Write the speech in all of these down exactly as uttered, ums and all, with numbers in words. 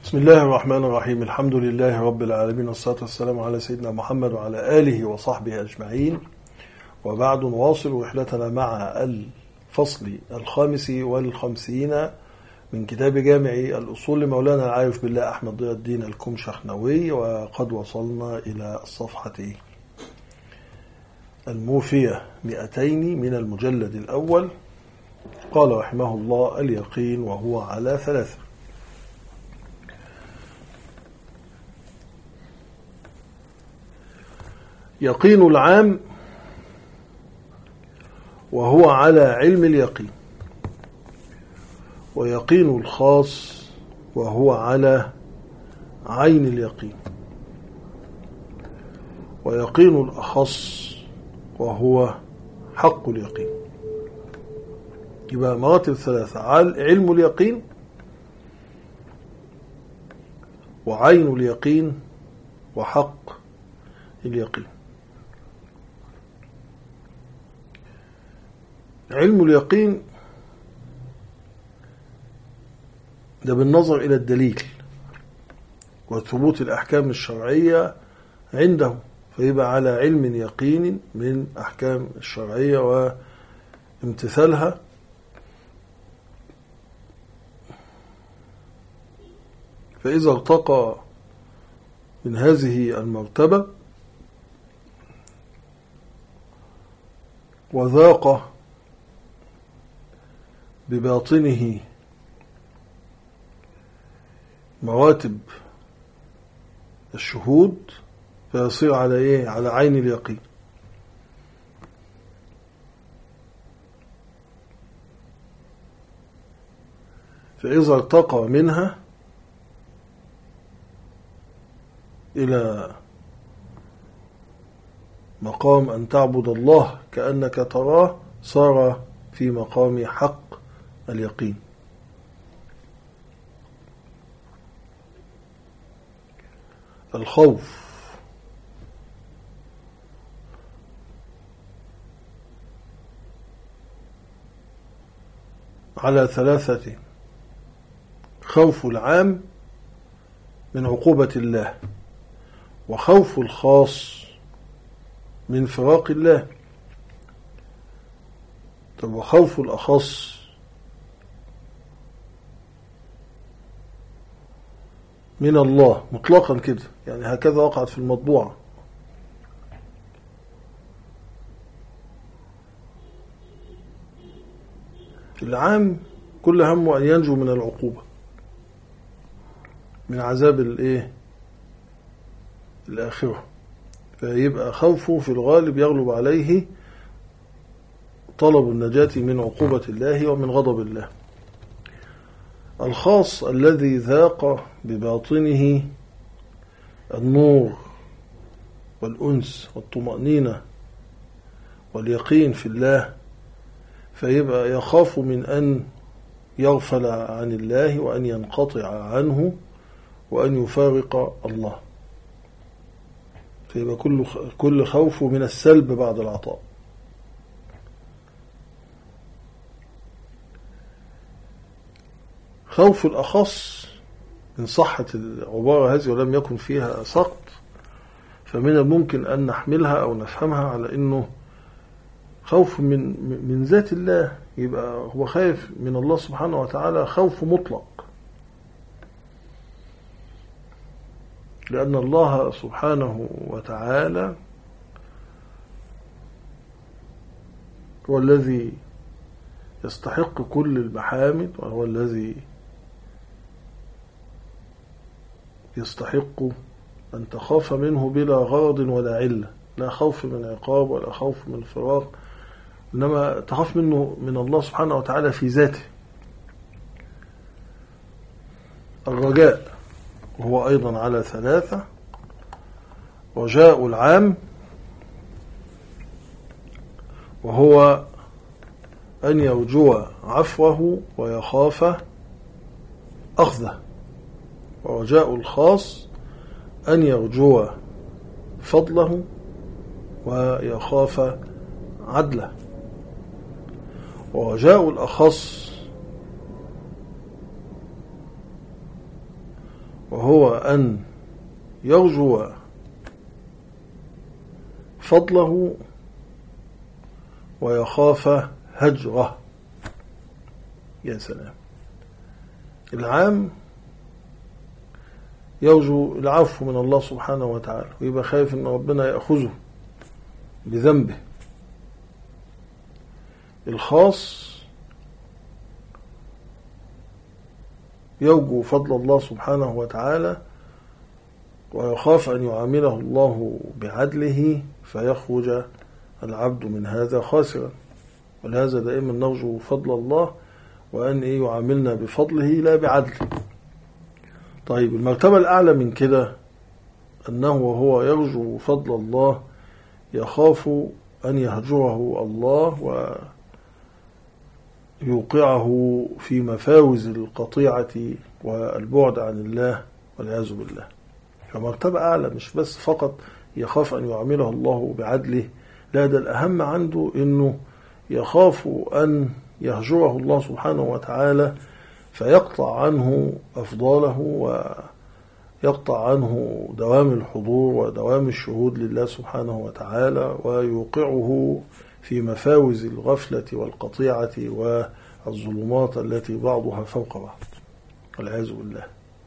بسم الله الرحمن الرحيم. الحمد لله رب العالمين، والصلاة والسلام على سيدنا محمد وعلى آله وصحبه أجمعين. وبعد، نواصل رحلتنا مع الفصل الخامس والخمسين من كتاب جامع الأصول لمولانا العارف بالله أحمد ضياء الدين الكمشخنوي، وقد وصلنا إلى الصفحة الموفية مئتين من المجلد الأول. قال رحمه الله: اليقين وهو على ثلاثة. يقين العام وهو على علم اليقين، ويقين الخاص وهو على عين اليقين، ويقين الأخص وهو حق اليقين. يبقى مراتب ثلاثة: علم اليقين، وعين اليقين، وحق اليقين. علم اليقين ده بالنظر إلى الدليل وثبوت الأحكام الشرعية عنده، فيبقى على علم يقين من أحكام الشرعية وامتثالها. فإذا ارتقى من هذه المرتبة وذاق بباطنه مراتب الشهود، فيصير على ايه؟ على عين اليقين. فإذا ارتقى منها إلى مقام أن تعبد الله كأنك تراه، صار في مقام حق اليقين. الخوف على ثلاثة: خوف العام من عقوبة الله، وخوف الخاص من فراق الله. طب وخوف الأخص من الله مطلقا كده، يعني هكذا وقعت في المطبوعة. العام كل همه أن ينجو من العقوبة، من عذاب الايه الآخرة، فيبقى خوفه في الغالب يغلب عليه طلب النجاة من عقوبة الله ومن غضب الله. الخاص الذي ذاق بباطنه النور والأنس والطمأنينة واليقين في الله، فيبقى يخاف من أن يغفل عن الله وأن ينقطع عنه وأن يفارق الله، فيبقى كل كل خوفه من السلب بعد العطاء. خوف الأخص إن صحت العبارة هذه ولم يكن فيها سقط، فمن الممكن أن نحملها أو نفهمها على أنه خوف من من ذات الله، يبقى هو خايف من الله سبحانه وتعالى خوف مطلق، لأن الله سبحانه وتعالى هو الذي يستحق كل المحامد، وهو الذي يستحق أن تخاف منه بلا غرض ولا علة، لا خوف من عقاب ولا خوف من فراق، إنما تخاف منه من الله سبحانه وتعالى في ذاته. الرجاء وهو أيضا على ثلاثة: رجاء العام وهو أن يرجو عفوه ويخاف أخذه، ورجاء الخاص أن يرجو فضله ويخاف عدله، ورجاء الأخص وهو أن يرجو فضله ويخاف هجره. يا سلام. العام يرجو العفو من الله سبحانه وتعالى ويبقى خايف أن ربنا يأخذه بذنبه. الخاص يرجو فضل الله سبحانه وتعالى ويخاف أن يعامله الله بعدله فيخرج العبد من هذا خاسرا. ولهذا دائما نرجو فضل الله وأن يعاملنا بفضله لا بعدله. طيب المرتبة الأعلى من كده أنه وهو يرجو فضل الله يخاف أن يهجره الله ويوقعه في مفاوز القطيعة والبعد عن الله والعياذ بالله. فمرتبة أعلى مش بس فقط يخاف أن يعامله الله بعدله، لا، ده الأهم عنده أنه يخاف أن يهجره الله سبحانه وتعالى فيقطع عنه أفضاله ويقطع عنه دوام الحضور ودوام الشهود لله سبحانه وتعالى ويوقعه في مفاوز الغفلة والقطيعة والظلمات التي بعضها فوق بعض والعياذ بالله.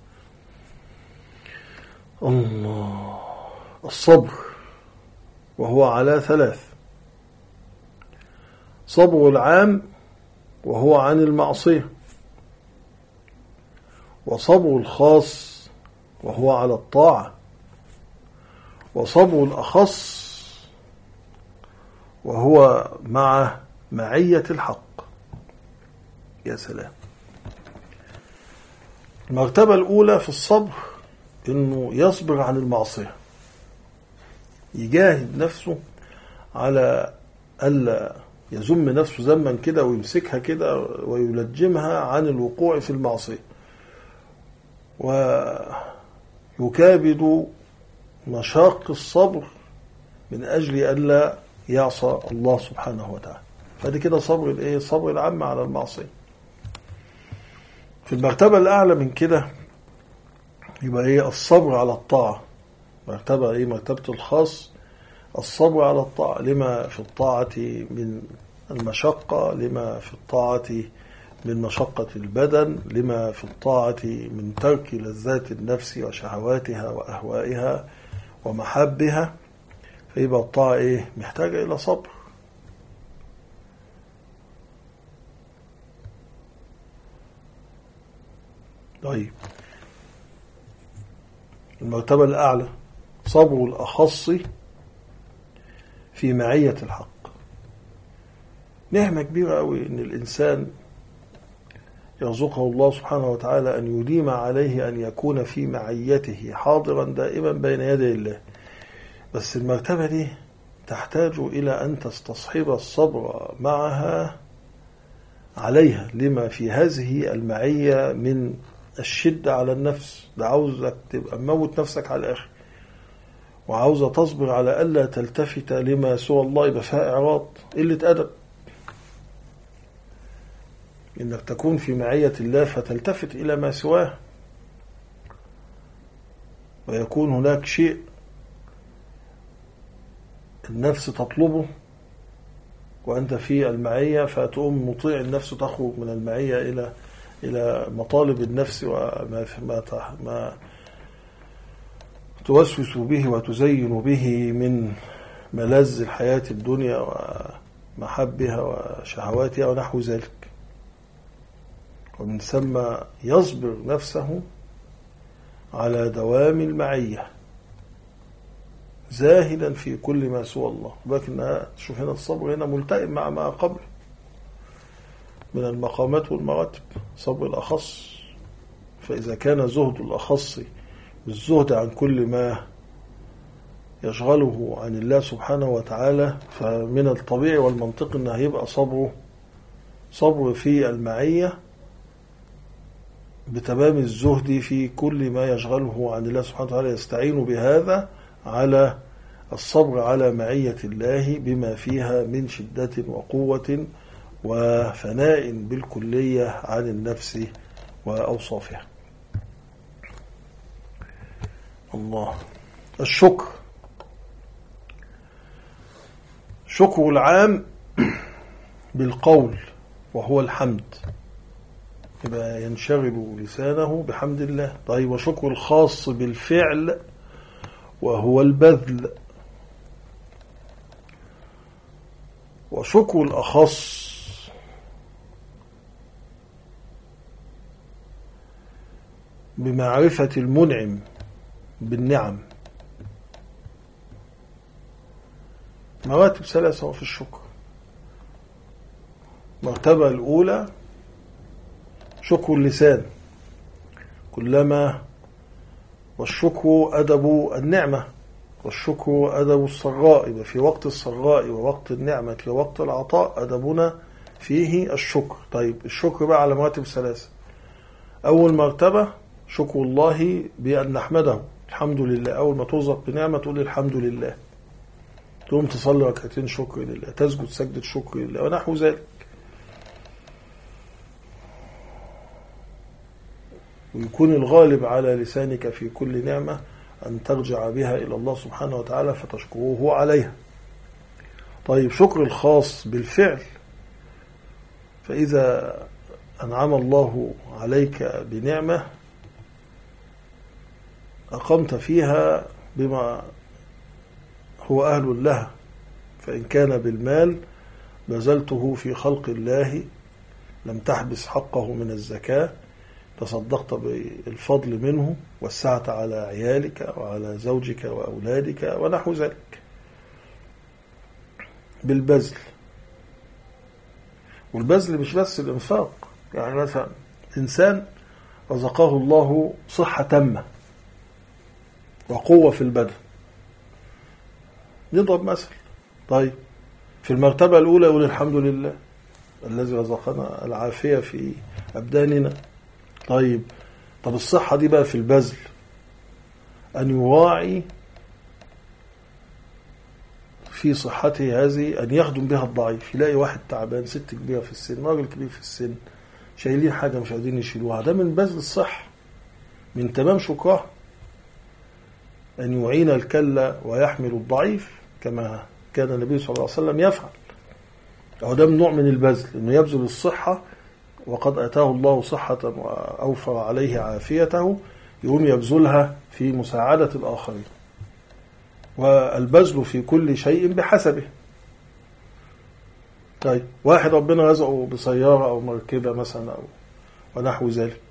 الله. الصبر وهو على ثلاث: صبر العام وهو عن المعصية، وصبر الخاص وهو على الطاعة، وصبر الأخص وهو مع معية الحق. يا سلام. المرتبة الأولى في الصبر إنه يصبر عن المعصية، يجاهد نفسه على ألا يزم نفسه زما كده ويمسكها كده ويلجمها عن الوقوع في المعصية، ويكابد مشاق الصبر من أجل ألا يعصى الله سبحانه وتعالى. فدي كده صبر الإيه؟ صبر العام على المعصية. في المرتبة الأعلى من كده يبقى إيه؟ الصبر على الطاعة. مرتبة إيه؟ مرتبة الخاص الصبر على الطاعة، لما في الطاعة من المشقة، لما في الطاعة من مشقة البدن، لما في الطاعة من ترك لذات النفس وشهواتها وأهوائها ومحبها. فيبقى الطاعة إيه؟ محتاجة إلى صبر. طيب المرتبة الأعلى صبر الأخص في معية الحق. نعمة كبيرة أوي إن الإنسان يرزقه الله سبحانه وتعالى أن يديم عليه أن يكون في معيته حاضرا دائما بين يدي الله. بس المرتبة دي تحتاج إلى أن تستصحب الصبر معها عليها، لما في هذه المعية من الشدة على النفس. ده عاوزك تبقى موت نفسك على الآخر، وعاوزة تصبر على ألا تلتفت لما سوى الله، يبقى فيها إعراض، قلة أدب. إنك تكون في معية الله فتلتفت إلى ما سواه، ويكون هناك شيء النفس تطلبه وأنت في المعية، فتقوم مطيع النفس تخرج من المعية إلى إلى مطالب النفس وما ما ما توسوس به وتزين به من ملذ الحياة الدنيا ومحبها وشهواتها ونحو ذلك. ومن ثم يصبر نفسه على دوام المعية زاهدا في كل ما سوى الله. لكن تشوف هنا الصبر هنا ملتئم مع ما قبل من المقامات والمراتب. صبر الأخص، فإذا كان زهد الأخص بالزهد عن كل ما يشغله عن الله سبحانه وتعالى، فمن الطبيعي والمنطق أنه هيبقى صبره صبر في المعية بتمام الزهد في كل ما يشغله عن الله سبحانه وتعالى، يستعين بهذا على الصبر على معية الله بما فيها من شدة وقوة وفناء بالكلية عن النفس وأوصافها. الله. الشكر، شكر العام بالقول وهو الحمد، يبقى ينشغل لسانه بحمد الله. طيب وشكر الخاص بالفعل وهو البذل، وشكر الأخص بمعرفة المنعم بالنعم. مراتب ثلاثة في الشكر. المرتبة الأولى شكر اللسان، كلما والشكر أدب النعمة، والشكر أدب السراء، يبقى في وقت السراء ووقت النعمة ووقت العطاء أدبنا فيه الشكر. طيب الشكر بقى على مراتب ثلاثة. أول مرتبة شكر الله بأن نحمده، الحمد لله. أول ما ترزق بنعمة تقول الحمد لله، تقوم تصلي ركعتين شكر لله، تسجد سجدة شكر لله ونحو ذلك. ويكون الغالب على لسانك في كل نعمة أن ترجع بها إلى الله سبحانه وتعالى فتشكروه عليها. طيب شكر الخاص بالفعل، فإذا أنعم الله عليك بنعمة أقمت فيها بما هو أهل لها، فإن كان بالمال بذلته في خلق الله لم تحبس حقه من الزكاة، تصدقت بالفضل منه، وسعت على عيالك وعلى زوجك وأولادك ونحو ذلك. بالبذل، والبذل مش بس الإنفاق، يعني مثلا إنسان رزقه الله صحة تامة وقوة في البدن، نضرب مثل. طيب في المرتبة الأولى يقول الحمد لله الذي رزقنا العافية في أبداننا. طيب طب الصحة دي بقى في البذل، أن يراعي في صحته هذه أن يخدم بها الضعيف. يلاقي واحد تعبان، ست كبيرة في السن، راجل كبير في السن، شايلين حاجة مش قادرين يشيلوها، ده من بذل الصحة، من تمام شكرها. أن يعين الكل ويحمل الضعيف كما كان النبي صلى الله عليه وسلم يفعل. أو ده من نوع من البذل، أنه يبذل الصحة وقد أتاه الله صحة وأوفر عليه عافيته، يقوم يبذلها في مساعدة الآخرين. والبذل في كل شيء بحسبه. طيب واحد ربنا رزقه بسيارة أو مركبة مثلا أو ونحو ذلك،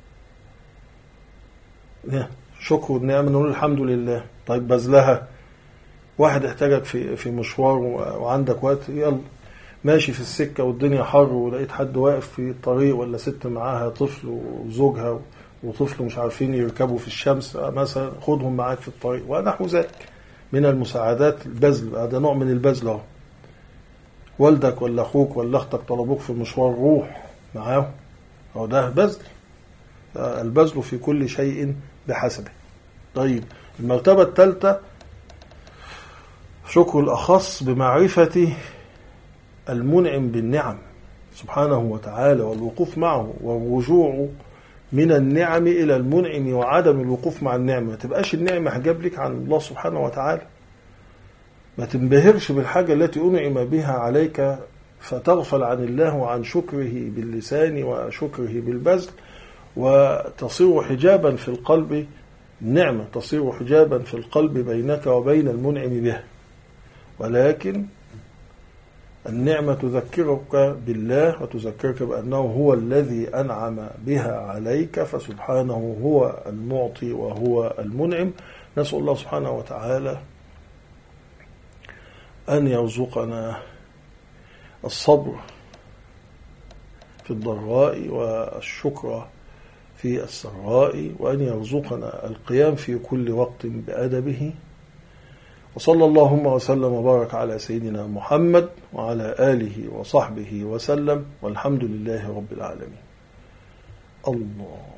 شكر النعمة نقول الحمد لله. طيب بذلها، واحد احتاجك في في مشوار وعندك وقت، يلا ماشي في السكة والدنيا حر ولقيت حد واقف في الطريق، ولا ست معاها طفل وزوجها وطفل مش عارفين يركبوا في الشمس مثلا، خدهم معاك في الطريق ونحو ذلك من المساعدات. البذل هذا نوع من البذل اهو. والدك ولا اخوك ولا اختك طلبوك في مشوار، روح معاهم، أو ده بذل. البذل في كل شيء بحسبه. طيب المرتبة الثالثة شكر الأخص بمعرفة المنعم بالنعم سبحانه وتعالى والوقوف معه، والرجوع من النعم إلى المنعم وعدم الوقوف مع النعمة. ما تبقاش النعمة حجاب لك عن الله سبحانه وتعالى، ما تنبهرش بالحاجة التي أنعم بها عليك فتغفل عن الله وعن شكره باللسان وشكره بالبذل، وتصير حجابا في القلب، النعمة تصير حجابا في القلب بينك وبين المنعم بها. ولكن النعمة تذكرك بالله وتذكرك بأنه هو الذي أنعم بها عليك، فسبحانه هو المعطي وهو المنعم. نسأل الله سبحانه وتعالى أن يرزقنا الصبر في الضراء والشكر في السراء، وأن يرزقنا القيام في كل وقت بأدبه. وصلى اللهم وسلم وبارك على سيدنا محمد وعلى آله وصحبه وسلم، والحمد لله رب العالمين. الله.